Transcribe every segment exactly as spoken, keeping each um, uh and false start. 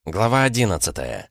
Глава одиннадцатая.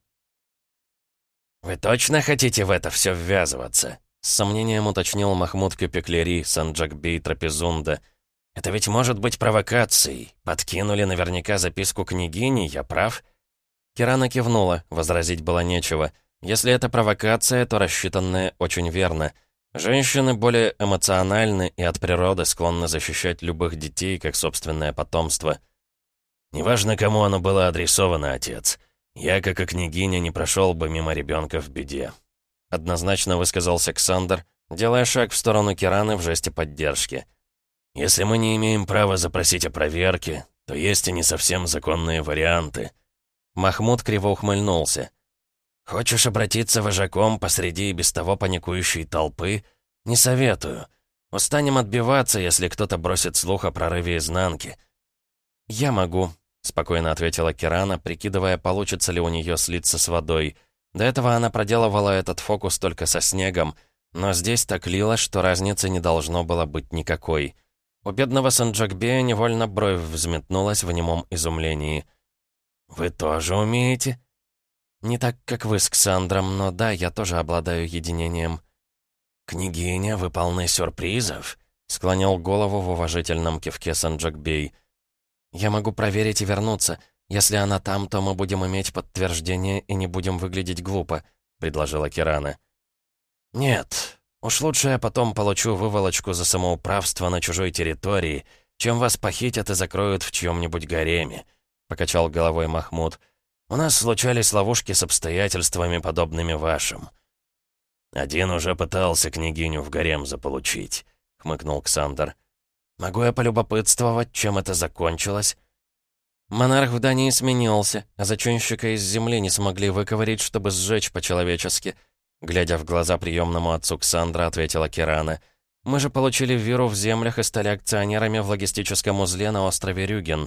«Вы точно хотите в это все ввязываться?» — с сомнением уточнил Махмуд Кюпеклери, Санджакбей Трапезунда. «Это ведь может быть провокацией. Подкинули наверняка записку княгини, я прав?» Кирана кивнула, возразить было нечего. Если это провокация, то рассчитанная очень верно. Женщины более эмоциональны и от природы склонны защищать любых детей, как собственное потомство. «Неважно, кому оно было адресовано, отец. Я, как и княгиня, не прошел бы мимо ребенка в беде», — однозначно высказался Ксандр, делая шаг в сторону Кираны в жесте поддержки. «Если мы не имеем права запросить о проверке, то есть и не совсем законные варианты». Махмуд криво ухмыльнулся. «Хочешь обратиться вожаком посреди и без того паникующей толпы? Не советую. Устанем отбиваться, если кто-то бросит слух о прорыве изнанки». «Я могу», — спокойно ответила Кирана, прикидывая, получится ли у нее слиться с водой. До этого она проделывала этот фокус только со снегом, но здесь так лило, что разницы не должно было быть никакой. У бедного Санджакбея невольно бровь взметнулась в немом изумлении. «Вы тоже умеете?» «Не так, как вы с Ксандром, но да, я тоже обладаю единением». «Княгиня, вы полны сюрпризов», — склонил голову в уважительном кивке Санджакбей. «Я могу проверить и вернуться. Если она там, то мы будем иметь подтверждение и не будем выглядеть глупо», — предложила Кирана. «Нет, уж лучше я потом получу выволочку за самоуправство на чужой территории, чем вас похитят и закроют в чьем-нибудь гареме», — покачал головой Махмуд. «У нас случались ловушки с обстоятельствами, подобными вашим». «Один уже пытался княгиню в гарем заполучить», — хмыкнул Ксандр. «Могу я полюбопытствовать, чем это закончилось?» Монарх в Дании сменился, а зачинщика из земли не смогли выковырить, чтобы сжечь по-человечески. Глядя в глаза приемному отцу Ксандра, ответила Кирана. «Мы же получили виру в землях и стали акционерами в логистическом узле на острове Рюген.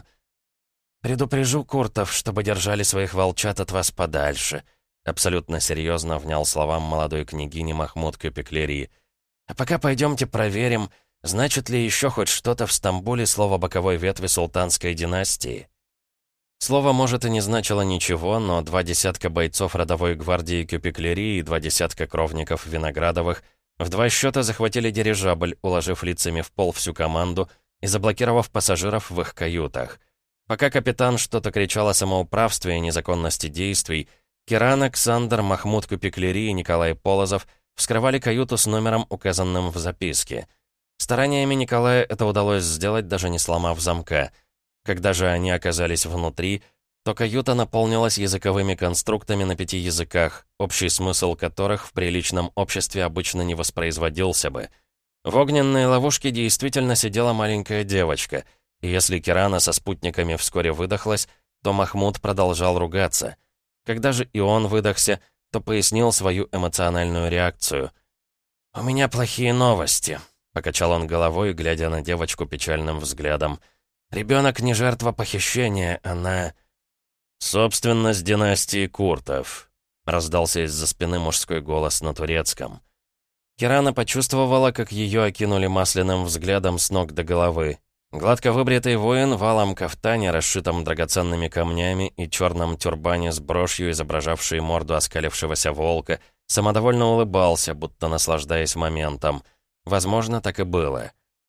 Предупрежу куртов, чтобы держали своих волчат от вас подальше», абсолютно серьезно внял словам молодой княгини Махмуд Кюпеклери. «А пока пойдемте проверим, значит ли еще хоть что-то в Стамбуле слово боковой ветви султанской династии?» Слово, может, и не значило ничего, но два десятка бойцов родовой гвардии Кюпеклери и два десятка кровников Виноградовых в два счета захватили дирижабль, уложив лицами в пол всю команду и заблокировав пассажиров в их каютах. Пока капитан что-то кричал о самоуправстве и незаконности действий, Кирана, Ксандр, Махмуд Кюпеклери и Николай Полозов вскрывали каюту с номером, указанным в записке. Стараниями Николая это удалось сделать, даже не сломав замка. Когда же они оказались внутри, то каюта наполнилась языковыми конструктами на пяти языках, общий смысл которых в приличном обществе обычно не воспроизводился бы. В огненной ловушке действительно сидела маленькая девочка, и если Кирана со спутниками вскоре выдохлась, то Махмуд продолжал ругаться. Когда же и он выдохся, то пояснил свою эмоциональную реакцию. «У меня плохие новости», — покачал он головой, глядя на девочку печальным взглядом. «Ребенок не жертва похищения, она...» «Собственность династии Куртов», — раздался из-за спины мужской голос на турецком. Кирана почувствовала, как ее окинули масляным взглядом с ног до головы. Гладко выбритый воин в алом кафтане, расшитом драгоценными камнями, и черном тюрбане с брошью, изображавшей морду оскалившегося волка, самодовольно улыбался, будто наслаждаясь моментом. Возможно, так и было.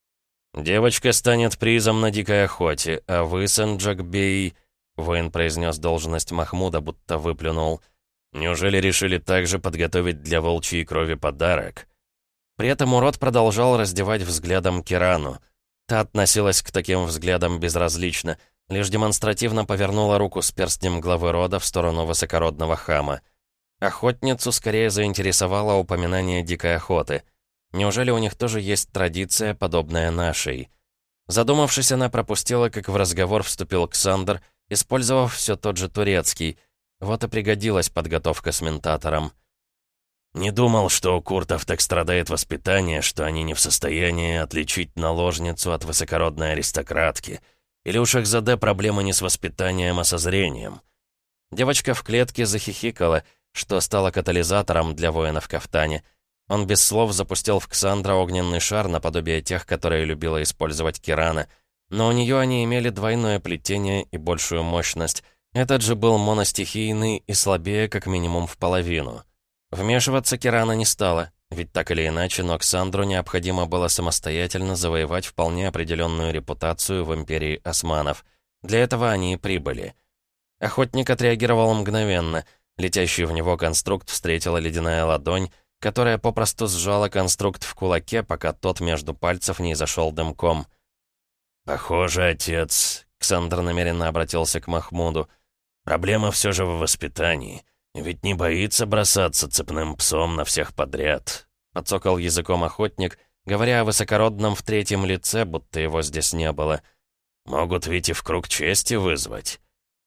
«Девочка станет призом на дикой охоте, а вы, Санджакбей...» Воин произнес должность Махмуда, будто выплюнул. «Неужели решили также подготовить для волчьей крови подарок?» При этом урод продолжал раздевать взглядом Кирану. Та относилась к таким взглядам безразлично, лишь демонстративно повернула руку с перстнем главы рода в сторону высокородного хама. Охотницу скорее заинтересовало упоминание дикой охоты. Неужели у них тоже есть традиция, подобная нашей? Задумавшись, она пропустила, как в разговор вступил Ксандр, использовав все тот же турецкий. Вот и пригодилась подготовка с ментатором. «Не думал, что у куртов так страдает воспитание, что они не в состоянии отличить наложницу от высокородной аристократки. Или уж их заде проблемы не с воспитанием, а со зрением». Девочка в клетке захихикала, что стало катализатором для воина в кафтане. Он без слов запустил в Ксандра огненный шар наподобие тех, которые любила использовать Кирана. Но у нее они имели двойное плетение и большую мощность, Этот же был моностихийный и слабее как минимум в половину. Вмешиваться Кирана не стала, ведь так или иначе, но Ксандру необходимо было самостоятельно завоевать вполне определенную репутацию в империи османов. Для этого они и прибыли. Охотник отреагировал мгновенно. Летящий в него конструкт встретила ледяная ладонь, которая попросту сжала конструкт в кулаке, пока тот между пальцев не изошел дымком. «Похоже, отец...» — Ксандр намеренно обратился к Махмуду. «Проблема все же в воспитании. Ведь не боится бросаться цепным псом на всех подряд», — подцокал языком охотник, говоря о высокородном в третьем лице, будто его здесь не было. «Могут ведь и в круг чести вызвать».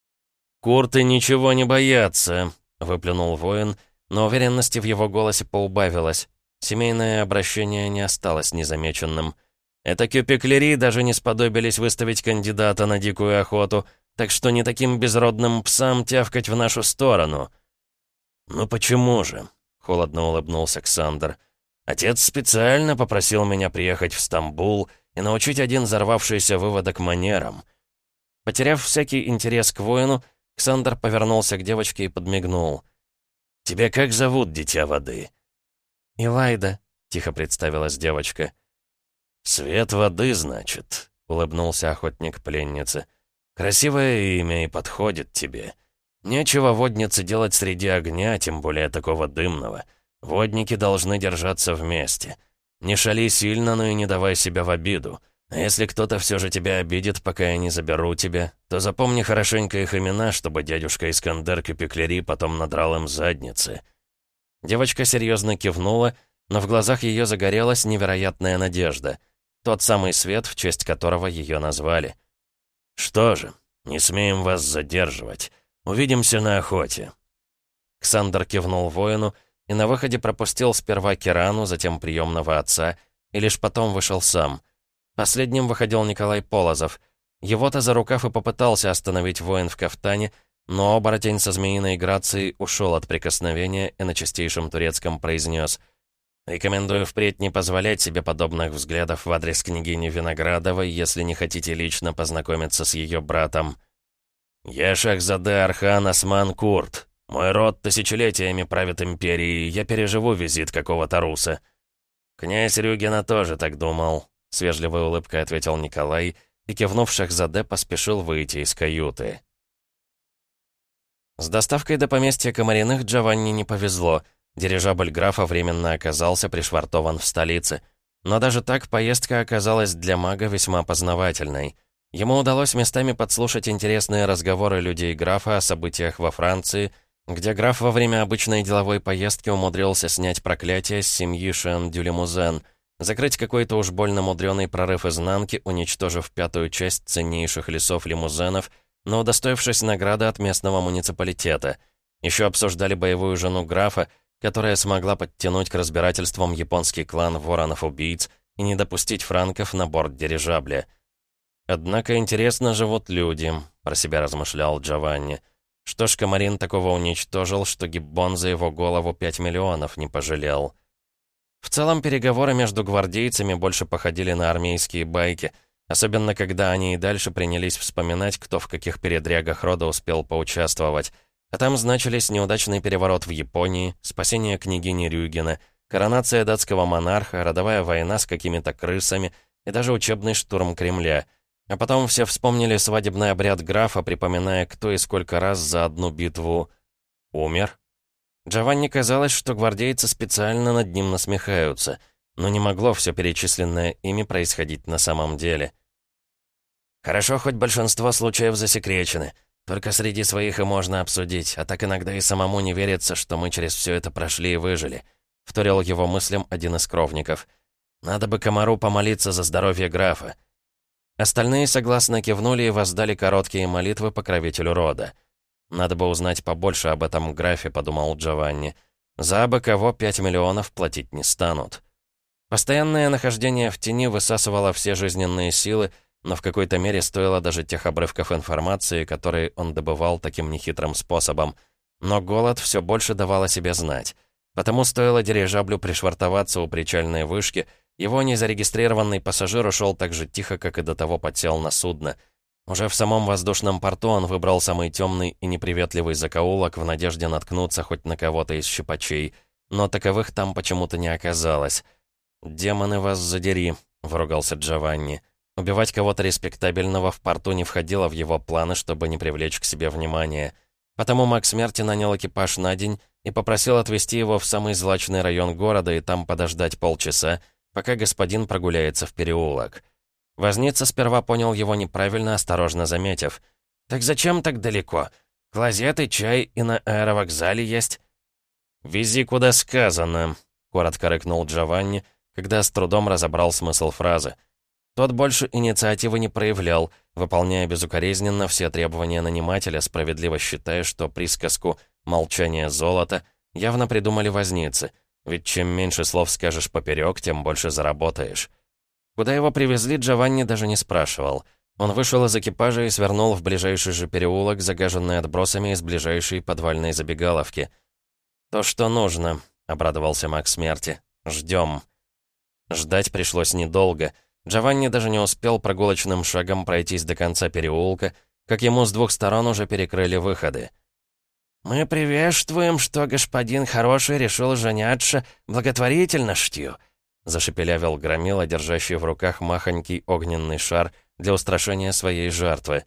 «Курты ничего не боятся», — выплюнул воин, но уверенности в его голосе поубавилось. Семейное обращение не осталось незамеченным. Это кюпеклери даже не сподобились выставить кандидата на дикую охоту, так что не таким безродным псам тявкать в нашу сторону. «Ну почему же?» — холодно улыбнулся Ксандр. «Отец специально попросил меня приехать в Стамбул и научить один взорвавшийся выводок манерам». Потеряв всякий интерес к воину, Ксандр повернулся к девочке и подмигнул. «Тебя как зовут, дитя воды?» «Илайда», — тихо представилась девочка. «Свет воды, значит», — улыбнулся охотник пленницы. «Красивое имя и подходит тебе. Нечего воднице делать среди огня, тем более такого дымного. Водники должны держаться вместе. Не шали сильно, но и не давай себя в обиду. А если кто-то все же тебя обидит, пока я не заберу тебя, то запомни хорошенько их имена, чтобы дядюшка Искандер Кюпеклери потом надрал им задницы». Девочка серьезно кивнула, но в глазах ее загорелась невероятная надежда. Тот самый свет, в честь которого ее назвали. «Что же, не смеем вас задерживать. Увидимся на охоте». Ксандр кивнул воину и на выходе пропустил сперва Кирану, затем приемного отца, и лишь потом вышел сам. Последним выходил Николай Полозов. Его-то за рукав и попытался остановить воин в кафтане, но оборотень со змеиной грацией ушел от прикосновения и на чистейшем турецком произнес: «Рекомендую впредь не позволять себе подобных взглядов в адрес княгини Виноградовой, если не хотите лично познакомиться с ее братом». «Я Шахзаде Архан Осман Курт. Мой род тысячелетиями правит империей, я переживу визит какого-то руса». «Князь Рюгина тоже так думал», — с вежливой улыбкой ответил Николай, и, кивнув Шахзаде, поспешил выйти из каюты. С доставкой до поместья Комариных Джованни не повезло. Дирижабль графа временно оказался пришвартован в столице. Но даже так поездка оказалась для мага весьма познавательной. Ему удалось местами подслушать интересные разговоры людей графа о событиях во Франции, где граф во время обычной деловой поездки умудрился снять проклятие с семьи Шен-Дю-Лимузен, закрыть какой-то уж больно мудрёный прорыв изнанки, уничтожив пятую часть ценнейших лесов лимузенов, но удостоившись награды от местного муниципалитета. Еще обсуждали боевую жену графа, которая смогла подтянуть к разбирательствам японский клан воронов-убийц и не допустить франков на борт дирижабля. «Однако интересно живут люди», — про себя размышлял Джованни. «Что ж Комарин такого уничтожил, что Гиббон за его голову пять миллионов не пожалел?» В целом, переговоры между гвардейцами больше походили на армейские байки, особенно когда они и дальше принялись вспоминать, кто в каких передрягах рода успел поучаствовать. А там значились неудачный переворот в Японии, спасение княгини Рюгина, коронация датского монарха, родовая война с какими-то крысами и даже учебный штурм Кремля. А потом все вспомнили свадебный обряд графа, припоминая, кто и сколько раз за одну битву умер. Джованни казалось, что гвардейцы специально над ним насмехаются, но не могло все перечисленное ими происходить на самом деле. «Хорошо, хоть большинство случаев засекречены. Только среди своих и можно обсудить, а так иногда и самому не верится, что мы через все это прошли и выжили», — вторил его мыслям один из кровников. «Надо бы Комару помолиться за здоровье графа». Остальные согласно кивнули и воздали короткие молитвы покровителю рода. «Надо бы узнать побольше об этом графе», — подумал Джованни. «За абы кого пять миллионов платить не станут». Постоянное нахождение в тени высасывало все жизненные силы, но в какой-то мере стоило даже тех обрывков информации, которые он добывал таким нехитрым способом. Но голод все больше давал о себе знать. Потому стоило дирижаблю пришвартоваться у причальной вышки, его незарегистрированный пассажир ушел так же тихо, как и до того подсел на судно. Уже в самом воздушном порту он выбрал самый темный и неприветливый закоулок в надежде наткнуться хоть на кого-то из щипачей, но таковых там почему-то не оказалось. «Демоны вас задери», — выругался Джованни. Убивать кого-то респектабельного в порту не входило в его планы, чтобы не привлечь к себе внимания. Потому маг смерти нанял экипаж на день и попросил отвезти его в самый злачный район города и там подождать полчаса, пока господин прогуляется в переулок. Возница сперва понял его неправильно, осторожно заметив. «Так зачем так далеко? Клозеты, чай и на аэровокзале есть». «Вези, куда сказано», — коротко рыкнул Джованни, когда с трудом разобрал смысл фразы. Тот больше инициативы не проявлял, выполняя безукоризненно все требования нанимателя, справедливо считая, что присказку «молчание золота» явно придумали возницы, ведь чем меньше слов скажешь поперек, тем больше заработаешь. Куда его привезли, Джованни даже не спрашивал. Он вышел из экипажа и свернул в ближайший же переулок, загаженный отбросами из ближайшей подвальной забегаловки. «То, что нужно», — обрадовался маг смерти. «Ждем». Ждать пришлось недолго. Джованни даже не успел прогулочным шагом пройтись до конца переулка, как ему с двух сторон уже перекрыли выходы. «Мы приветствуем, что господин хороший решил заняться благотворительностью», зашепелявил громила, держащий в руках махонький огненный шар для устрашения своей жертвы.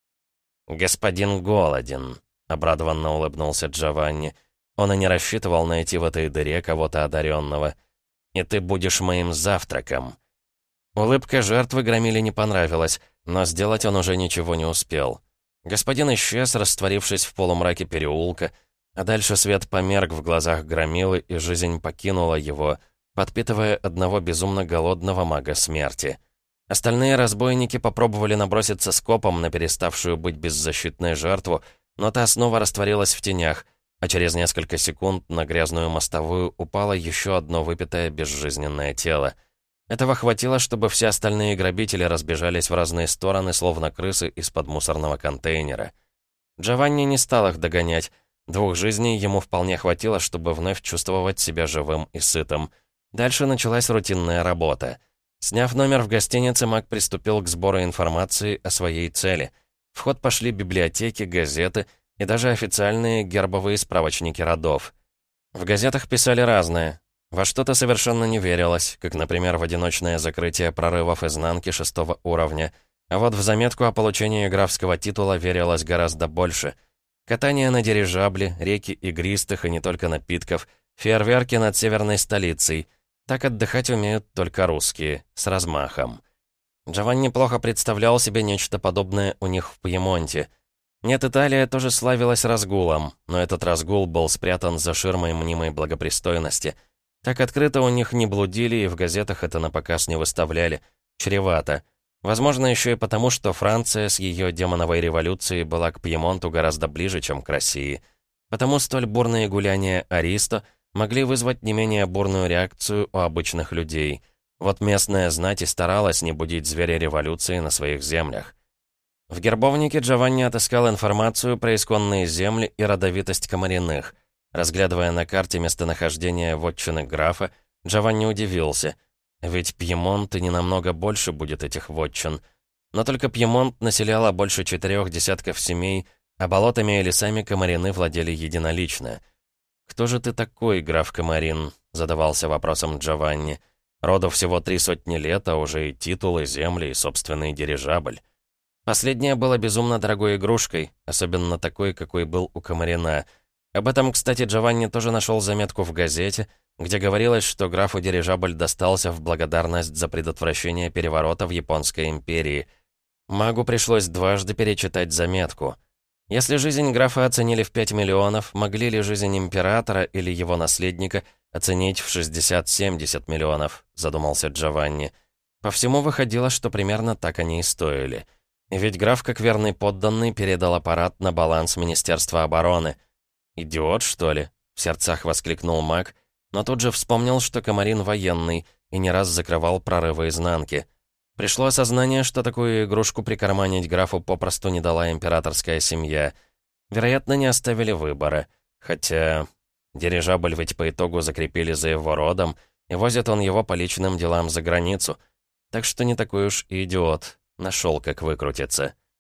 «Господин голоден», — обрадованно улыбнулся Джованни. Он и не рассчитывал найти в этой дыре кого-то одаренного. «И ты будешь моим завтраком». Улыбка жертвы громиле не понравилась, но сделать он уже ничего не успел. Господин исчез, растворившись в полумраке переулка, а дальше свет померк в глазах громилы, и жизнь покинула его, подпитывая одного безумно голодного мага смерти. Остальные разбойники попробовали наброситься скопом на переставшую быть беззащитной жертву, но та снова растворилась в тенях, а через несколько секунд на грязную мостовую упало еще одно выпитое безжизненное тело. Этого хватило, чтобы все остальные грабители разбежались в разные стороны, словно крысы из-под мусорного контейнера. Джованни не стал их догонять. Двух жизней ему вполне хватило, чтобы вновь чувствовать себя живым и сытым. Дальше началась рутинная работа. Сняв номер в гостинице, маг приступил к сбору информации о своей цели. В ход пошли библиотеки, газеты и даже официальные гербовые справочники родов. В газетах писали разное. Во что-то совершенно не верилось, как, например, в одиночное закрытие прорывов изнанки шестого уровня. А вот в заметку о получении графского титула верилось гораздо больше. Катание на дирижабле, реки игристых и не только напитков, фейерверки над северной столицей. Так отдыхать умеют только русские, с размахом. Джованни плохо представлял себе нечто подобное у них в Пьемонте. Нет, Италия тоже славилась разгулом, но этот разгул был спрятан за ширмой мнимой благопристойности. Так открыто у них не блудили, и в газетах это напоказ не выставляли. Чревато. Возможно, еще и потому, что Франция с ее демоновой революцией была к Пьемонту гораздо ближе, чем к России. Потому столь бурные гуляния Аристо могли вызвать не менее бурную реакцию у обычных людей. Вот местная знать и старалась не будить зверя революции на своих землях. В гербовнике Джованни отыскал информацию про исконные земли и родовитость Комариных. Разглядывая на карте местонахождение вотчины графа, Джованни удивился. Ведь Пьемонт и не намного больше будет этих вотчин. Но только Пьемонт населяло больше четырех десятков семей, а болотами и лесами Комарины владели единолично. «Кто же ты такой, граф Комарин?» — задавался вопросом Джованни. «Роду всего три сотни лет, а уже и титулы, земли, и собственный дирижабль». Последнее было безумно дорогой игрушкой, особенно такой, какой был у Комарина. Об этом, кстати, Джованни тоже нашел заметку в газете, где говорилось, что графу дирижабль достался в благодарность за предотвращение переворота в Японской империи. Магу пришлось дважды перечитать заметку. Если жизнь графа оценили в пять миллионов, могли ли жизнь императора или его наследника оценить в шестьдесят-семьдесят миллионов, задумался Джованни. По всему выходило, что примерно так они и стоили. Ведь граф, как верный подданный, передал аппарат на баланс Министерства обороны. «Идиот, что ли?» — в сердцах воскликнул маг, но тут же вспомнил, что Комарин военный и не раз закрывал прорывы изнанки. Пришло осознание, что такую игрушку прикарманить графу попросту не дала императорская семья. Вероятно, не оставили выбора. Хотя дирижабль ведь по итогу закрепили за его родом, и возит он его по личным делам за границу. Так что не такой уж и идиот. Нашел, как выкрутиться.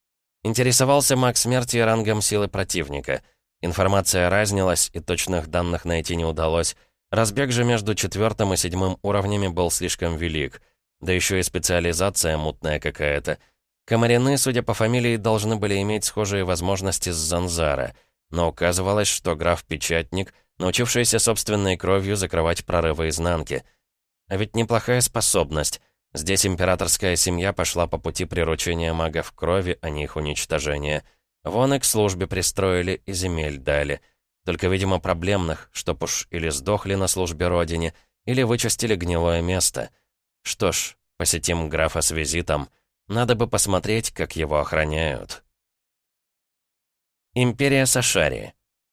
Интересовался маг смерти рангом силы противника. Информация разнилась, и точных данных найти не удалось. Разбег же между четвертым и седьмым уровнями был слишком велик. Да еще и специализация мутная какая-то. Комарины, судя по фамилии, должны были иметь схожие возможности с Занзара, но указывалось, что граф-печатник, научившийся собственной кровью закрывать прорывы изнанки. А ведь неплохая способность. Здесь императорская семья пошла по пути приручения магов крови, а не их уничтожения. Вон и к службе пристроили, и земель дали. Только, видимо, проблемных, чтоб уж или сдохли на службе родине, или вычистили гнилое место. Что ж, посетим графа с визитом. Надо бы посмотреть, как его охраняют. Империя Сашари.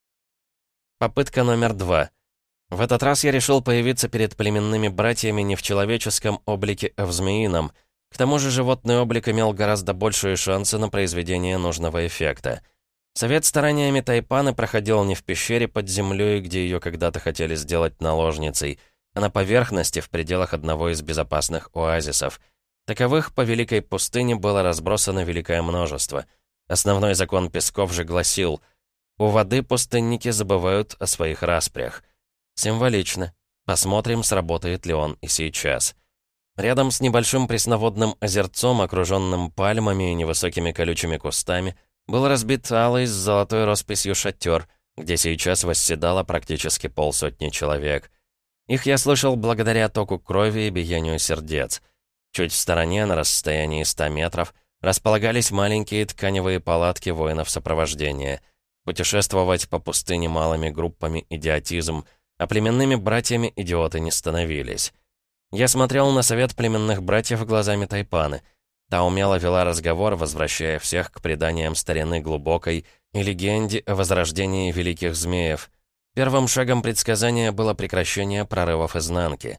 Попытка номер два. В этот раз я решил появиться перед племенными братьями не в человеческом облике, а в змеином. К тому же животный облик имел гораздо большие шансы на произведение нужного эффекта. Совет стараниями Тайпаны проходил не в пещере под землей, где ее когда-то хотели сделать наложницей, а на поверхности в пределах одного из безопасных оазисов. Таковых по Великой пустыне было разбросано великое множество. Основной закон Песков же гласил: у воды пустынники забывают о своих распрях. Символично. Посмотрим, сработает ли он и сейчас. Рядом с небольшим пресноводным озерцом, окруженным пальмами и невысокими колючими кустами, был разбит алый с золотой росписью шатер, где сейчас восседало практически полсотни человек. Их я слышал благодаря току крови и биению сердец. Чуть в стороне, на расстоянии ста метров, располагались маленькие тканевые палатки воинов сопровождения. Путешествовать по пустыне малыми группами — идиотизм, а племенными братьями идиоты не становились. Я смотрел на совет племенных братьев глазами Тайпаны. Та умело вела разговор, возвращая всех к преданиям старины глубокой и легенде о возрождении великих змеев. Первым шагом предсказания было прекращение прорывов изнанки.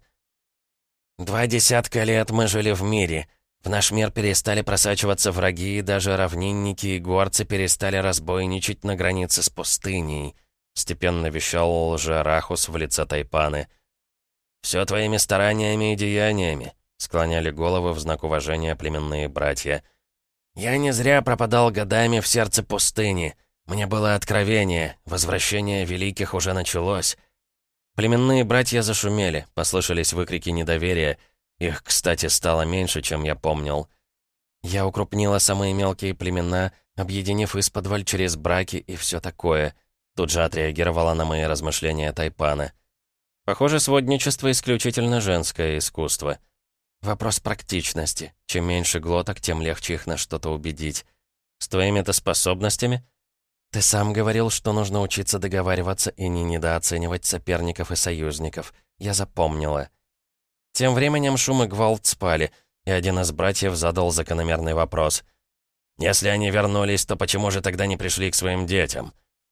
«Два десятка лет мы жили в мире. В наш мир перестали просачиваться враги, и даже равнинники и горцы перестали разбойничать на границе с пустыней», — степенно вещал лже-Рахус в лице Тайпаны. «Все твоими стараниями и деяниями», — склоняли головы в знак уважения племенные братья. «Я не зря пропадал годами в сердце пустыни. Мне было откровение, возвращение великих уже началось». Племенные братья зашумели, послышались выкрики недоверия. Их, кстати, стало меньше, чем я помнил. Я укрупнила самые мелкие племена, объединив исподволь через браки и все такое. Тут же отреагировала на мои размышления Тайпана. Похоже, сводничество исключительно женское искусство. Вопрос практичности. Чем меньше глоток, тем легче их на что-то убедить. С твоими-то способностями? Ты сам говорил, что нужно учиться договариваться и не недооценивать соперников и союзников. Я запомнила. Тем временем шум и гвалт спали, и один из братьев задал закономерный вопрос. «Если они вернулись, то почему же тогда не пришли к своим детям?»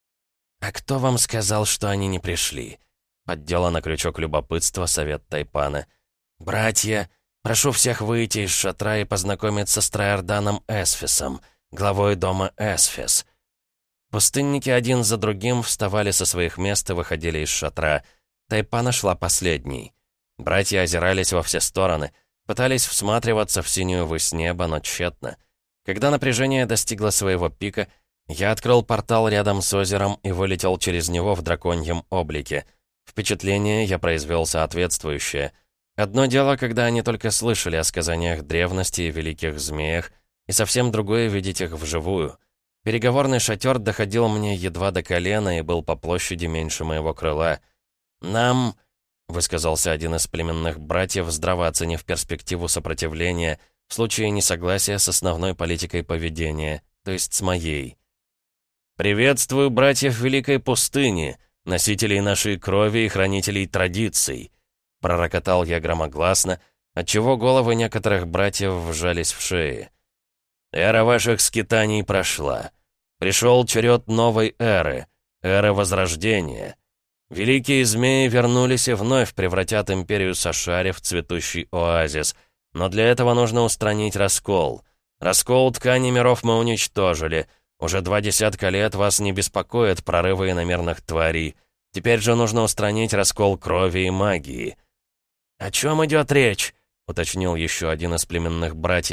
«А кто вам сказал, что они не пришли?» Поддела на крючок любопытства совет Тайпана. «Братья, прошу всех выйти из шатра и познакомиться с Траорданом Эсфисом, главой дома Эсфис». Пустынники один за другим вставали со своих мест и выходили из шатра. Тайпана шла последней. Братья озирались во все стороны, пытались всматриваться в синюю высь неба, но тщетно. Когда напряжение достигло своего пика, я открыл портал рядом с озером и вылетел через него в драконьем облике. Впечатление я произвел соответствующее. Одно дело, когда они только слышали о сказаниях древности и великих змеях, и совсем другое — видеть их вживую. Переговорный шатер доходил мне едва до колена и был по площади меньше моего крыла. «Нам...» — высказался один из племенных братьев, здраво оценив перспективу сопротивления в случае несогласия с основной политикой поведения, то есть с моей. «Приветствую братьев Великой пустыни, носителей нашей крови и хранителей традиций», — пророкотал я громогласно, отчего головы некоторых братьев вжались в шеи. «Эра ваших скитаний прошла. Пришел черед новой эры, эры Возрождения. Великие змеи вернулись и вновь превратят империю Сашари в цветущий оазис. Но для этого нужно устранить раскол. Раскол ткани миров мы уничтожили. Уже два десятка лет вас не беспокоят прорывы иномерных тварей. Теперь же нужно устранить раскол крови и магии». «О чем идет речь?» — уточнил еще один из племенных братьев,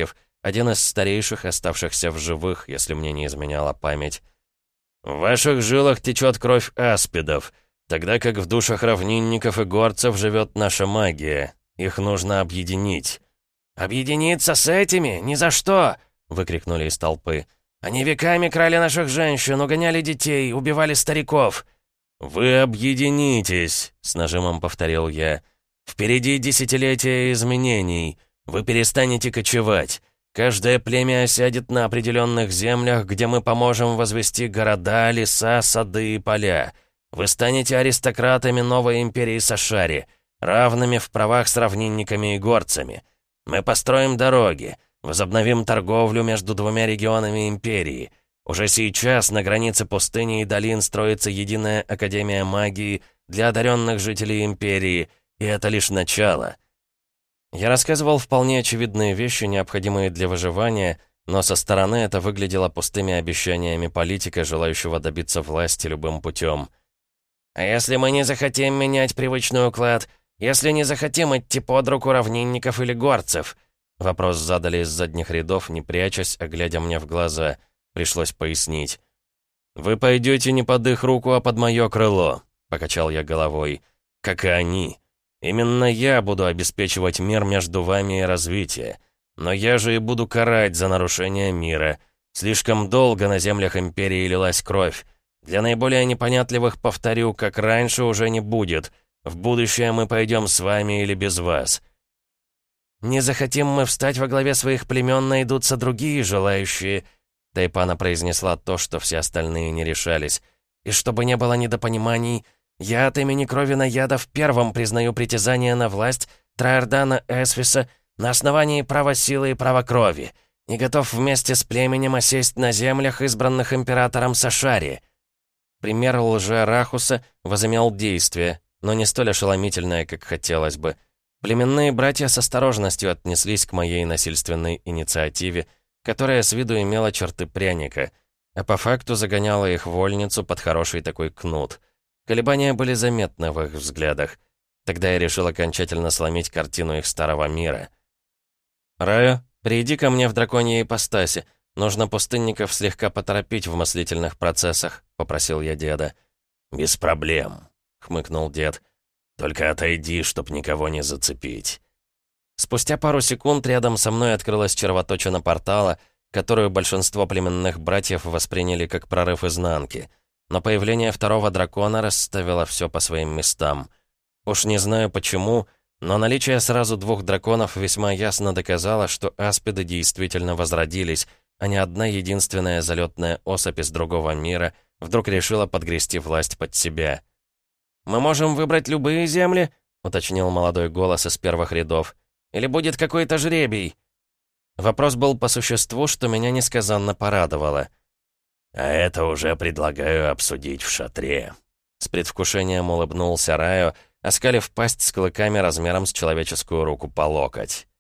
один из старейших, оставшихся в живых, если мне не изменяла память. «В ваших жилах течет кровь аспидов, тогда как в душах равнинников и горцев живет наша магия. Их нужно объединить». «Объединиться с этими? Ни за что!» — выкрикнули из толпы. «Они веками крали наших женщин, угоняли детей, убивали стариков». «Вы объединитесь», — с нажимом повторил я. «Впереди десятилетия изменений. Вы перестанете кочевать. Каждое племя осядет на определенных землях, где мы поможем возвести города, леса, сады и поля. Вы станете аристократами новой империи Сашари, равными в правах с равнинниками и горцами. Мы построим дороги, возобновим торговлю между двумя регионами империи. Уже сейчас на границе пустыни и долин строится единая академия магии для одаренных жителей империи, и это лишь начало». Я рассказывал вполне очевидные вещи, необходимые для выживания, но со стороны это выглядело пустыми обещаниями политика, желающего добиться власти любым путем. «А если мы не захотим менять привычный уклад? Если не захотим идти под руку равнинников или горцев?» Вопрос задали из задних рядов, не прячась, а глядя мне в глаза. Пришлось пояснить. «Вы пойдете не под их руку, а под мое крыло», — покачал я головой. «Как и они. Именно я буду обеспечивать мир между вами и развитие. Но я же и буду карать за нарушение мира. Слишком долго на землях империи лилась кровь. Для наиболее непонятливых повторю, как раньше уже не будет. В будущее мы пойдем с вами или без вас». «Не захотим мы встать во главе своих племен, найдутся другие желающие», — Тайпана произнесла то, что все остальные не решались. «И чтобы не было недопониманий, я от имени Кровина Ядов первым признаю притязание на власть Траэрдана Эсвиса на основании права силы и права крови, и готов вместе с племенем осесть на землях, избранных императором Сашари». Пример лже-Рахуса возымел действие, но не столь ошеломительное, как хотелось бы. Племенные братья с осторожностью отнеслись к моей насильственной инициативе, которая с виду имела черты пряника, а по факту загоняла их в вольницу под хороший такой кнут. Колебания были заметны в их взглядах. Тогда я решил окончательно сломить картину их старого мира. «Райо, приди ко мне в драконьей ипостаси. Нужно пустынников слегка поторопить в мыслительных процессах», — попросил я деда. «Без проблем», — хмыкнул дед. «Только отойди, чтоб никого не зацепить». Спустя пару секунд рядом со мной открылась червоточина портала, которую большинство племенных братьев восприняли как прорыв изнанки. Но появление второго дракона расставило все по своим местам. Уж не знаю почему, но наличие сразу двух драконов весьма ясно доказало, что аспиды действительно возродились, а не одна единственная залетная особь из другого мира вдруг решила подгрести власть под себя. «Мы можем выбрать любые земли?» — уточнил молодой голос из первых рядов. «Или будет какой-то жребий?» Вопрос был по существу, что меня несказанно порадовало. «А это уже предлагаю обсудить в шатре». С предвкушением улыбнулся Райо, оскалив пасть с клыками размером с человеческую руку по локоть.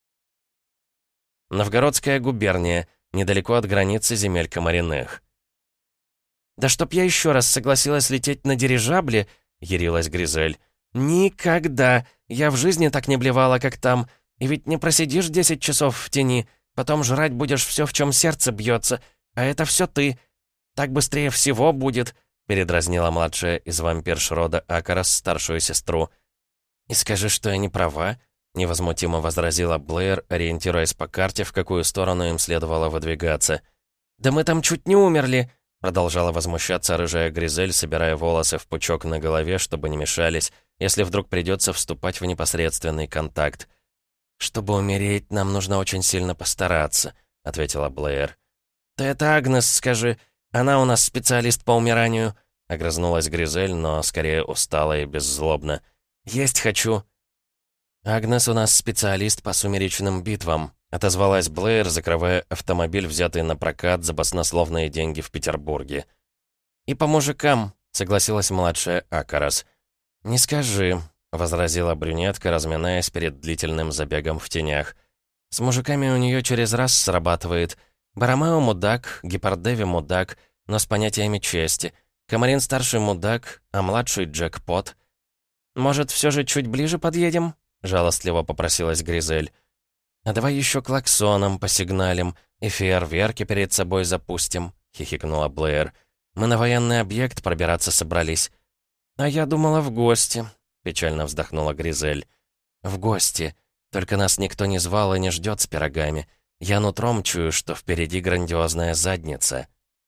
Новгородская губерния, недалеко от границы земель Комариных. «Да чтоб я еще раз согласилась лететь на дирижабле», — ярилась Гризель. «Никогда! Я в жизни так не блевала, как там. И ведь не просидишь десять часов в тени, потом жрать будешь все, в чем сердце бьется. А это все ты. Так быстрее всего будет», — передразнила младшая из вампирш рода Акарас старшую сестру. «И скажи, что я не права», — невозмутимо возразила Блэйр, ориентируясь по карте, в какую сторону им следовало выдвигаться. «Да мы там чуть не умерли», — продолжала возмущаться рыжая Гризель, собирая волосы в пучок на голове, чтобы не мешались, если вдруг придется вступать в непосредственный контакт. «Чтобы умереть, нам нужно очень сильно постараться», — ответила Блэйр. «Ты это Агнес скажи. Она у нас специалист по умиранию», — огрызнулась Гризель, но скорее устала и беззлобно. «Есть хочу». «Агнес у нас специалист по сумеречным битвам», — отозвалась Блэйр, закрывая автомобиль, взятый на прокат за баснословные деньги в Петербурге. «И по мужикам», — согласилась младшая Акарас. «Не скажи», — возразила брюнетка, разминаясь перед длительным забегом в тенях. «С мужиками у нее через раз срабатывает. Баромео мудак, Гепардеви мудак, но с понятиями чести. Комарин старший мудак, а младший джекпот». «Может, все же чуть ближе подъедем?» — жалостливо попросилась Гризель. «А давай еще клаксоном посигналим и фейерверки перед собой запустим», — хихикнула Блэйр. «Мы на военный объект пробираться собрались». «А я думала, в гости», — печально вздохнула Гризель. «В гости. Только нас никто не звал и не ждет с пирогами. Я нутром чую, что впереди грандиозная задница».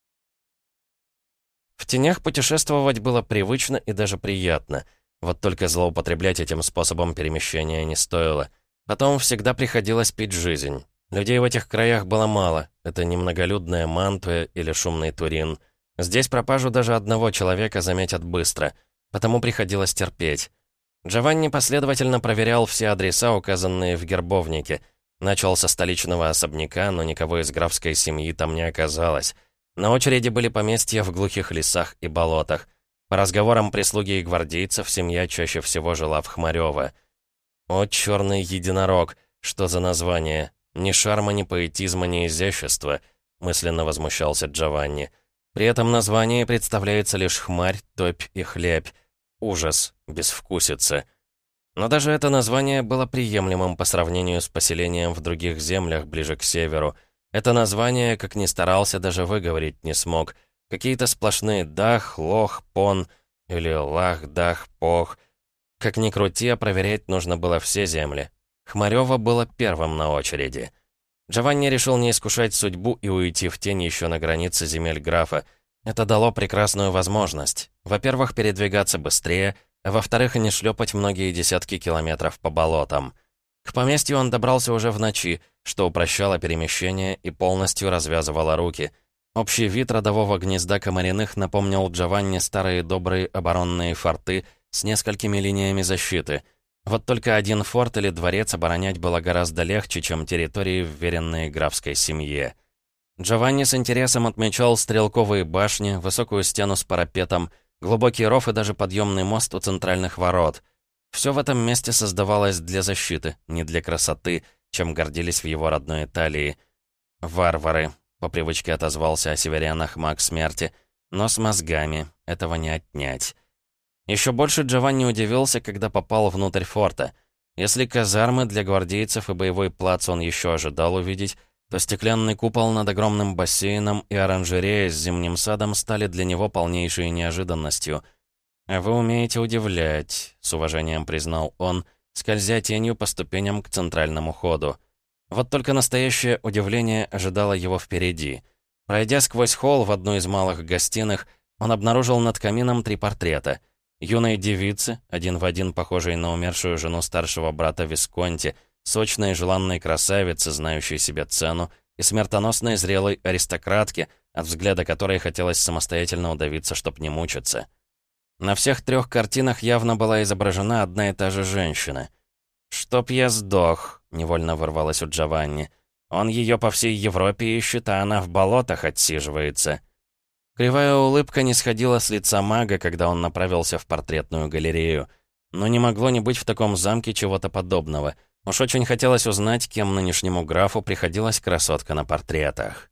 В тенях путешествовать было привычно и даже приятно. Вот только злоупотреблять этим способом перемещения не стоило. Потом всегда приходилось пить жизнь. Людей в этих краях было мало. Это немноголюдная Мантуя или шумный Турин. Здесь пропажу даже одного человека заметят быстро. Потому приходилось терпеть. Джованни последовательно проверял все адреса, указанные в гербовнике. Начал со столичного особняка, но никого из графской семьи там не оказалось. На очереди были поместья в глухих лесах и болотах. По разговорам прислуги и гвардейцев, семья чаще всего жила в Хмарёво. «О, черный единорог! Что за название? Ни шарма, ни поэтизма, ни изящества!» — мысленно возмущался Джованни. При этом название представляется лишь хмарь, топь и хлебь. Ужас, безвкусица. Но даже это название было приемлемым по сравнению с поселением в других землях ближе к северу. Это название, как ни старался, даже выговорить не смог. Какие-то сплошные «дах», «лох», «пон» или «лах», «дах», «пох». Как ни крути, а проверять нужно было все земли. Хмарёво было первым на очереди. Джованни решил не искушать судьбу и уйти в тень еще на границе земель графа. Это дало прекрасную возможность. Во-первых, передвигаться быстрее, а во-вторых, не шлепать многие десятки километров по болотам. К поместью он добрался уже в ночи, что упрощало перемещение и полностью развязывало руки. Общий вид родового гнезда Комариных напомнил Джованни старые добрые оборонные форты с несколькими линиями защиты. Вот только один форт или дворец оборонять было гораздо легче, чем территории, вверенные графской семье. Джованни с интересом отмечал стрелковые башни, высокую стену с парапетом, глубокий ров и даже подъемный мост у центральных ворот. Все в этом месте создавалось для защиты, не для красоты, чем гордились в его родной Италии. «Варвары», — по привычке отозвался о северянах маг смерти, но с мозгами, этого не отнять. Еще больше Джованни удивился, когда попал внутрь форта. Если казармы для гвардейцев и боевой плац он еще ожидал увидеть, то стеклянный купол над огромным бассейном и оранжерея с зимним садом стали для него полнейшей неожиданностью. «А вы умеете удивлять», — с уважением признал он, скользя тенью по ступеням к центральному ходу. Вот только настоящее удивление ожидало его впереди. Пройдя сквозь холл в одну из малых гостиных, он обнаружил над камином три портрета. Юной девицы, один в один похожей на умершую жену старшего брата Висконти, сочной и желанной красавицы, знающей себе цену, и смертоносной зрелой аристократки, от взгляда которой хотелось самостоятельно удавиться, чтоб не мучиться. На всех трех картинах явно была изображена одна и та же женщина. «Чтоб я сдох», — невольно вырвалось у Джованни. «Он ее по всей Европе ищет, а она в болотах отсиживается». Кривая улыбка не сходила с лица мага, когда он направился в портретную галерею. Но не могло не быть в таком замке чего-то подобного. Уж очень хотелось узнать, кем нынешнему графу приходилась красотка на портретах.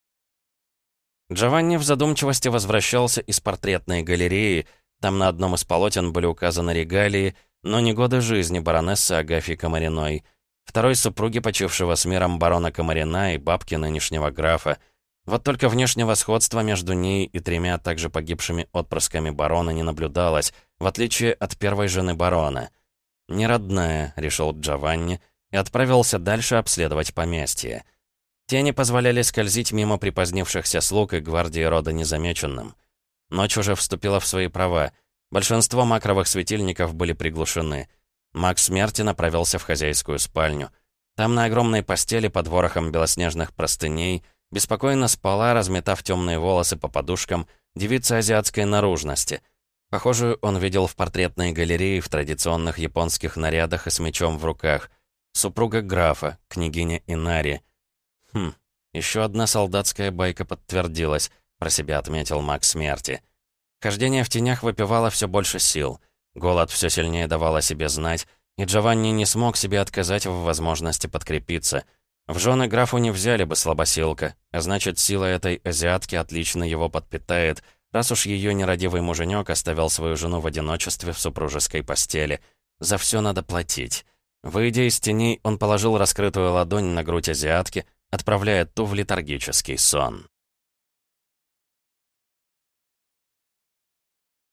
Джованни в задумчивости возвращался из портретной галереи. Там на одном из полотен были указаны регалии, но не годы жизни баронессы Агафьи Комариной, второй супруги почившего с миром барона Комарина и бабки нынешнего графа. Вот только внешнего сходства между ней и тремя также погибшими отпрысками барона не наблюдалось, в отличие от первой жены барона. «Не родная», — решил Джованни, и отправился дальше обследовать поместье. Тени позволяли скользить мимо припозднившихся слуг и гвардии рода незамеченным. Ночь уже вступила в свои права. Большинство макровых светильников были приглушены. Маг смерти направился в хозяйскую спальню. Там на огромной постели под ворохом белоснежных простыней беспокойно спала, разметав темные волосы по подушкам, девица азиатской наружности. Похожую он видел в портретной галерее в традиционных японских нарядах и с мечом в руках. Супруга графа, княгиня Инари. Хм, еще одна солдатская байка подтвердилась, про себя отметил маг смерти. Хождение в тенях выпивало все больше сил. Голод все сильнее давал о себе знать, и Джованни не смог себе отказать в возможности подкрепиться. В жены графу не взяли бы слабосилка, а значит, сила этой азиатки отлично его подпитает, раз уж ее нерадивый муженек оставил свою жену в одиночестве в супружеской постели. За все надо платить. Выйдя из теней, он положил раскрытую ладонь на грудь азиатки, отправляя ту в летаргический сон.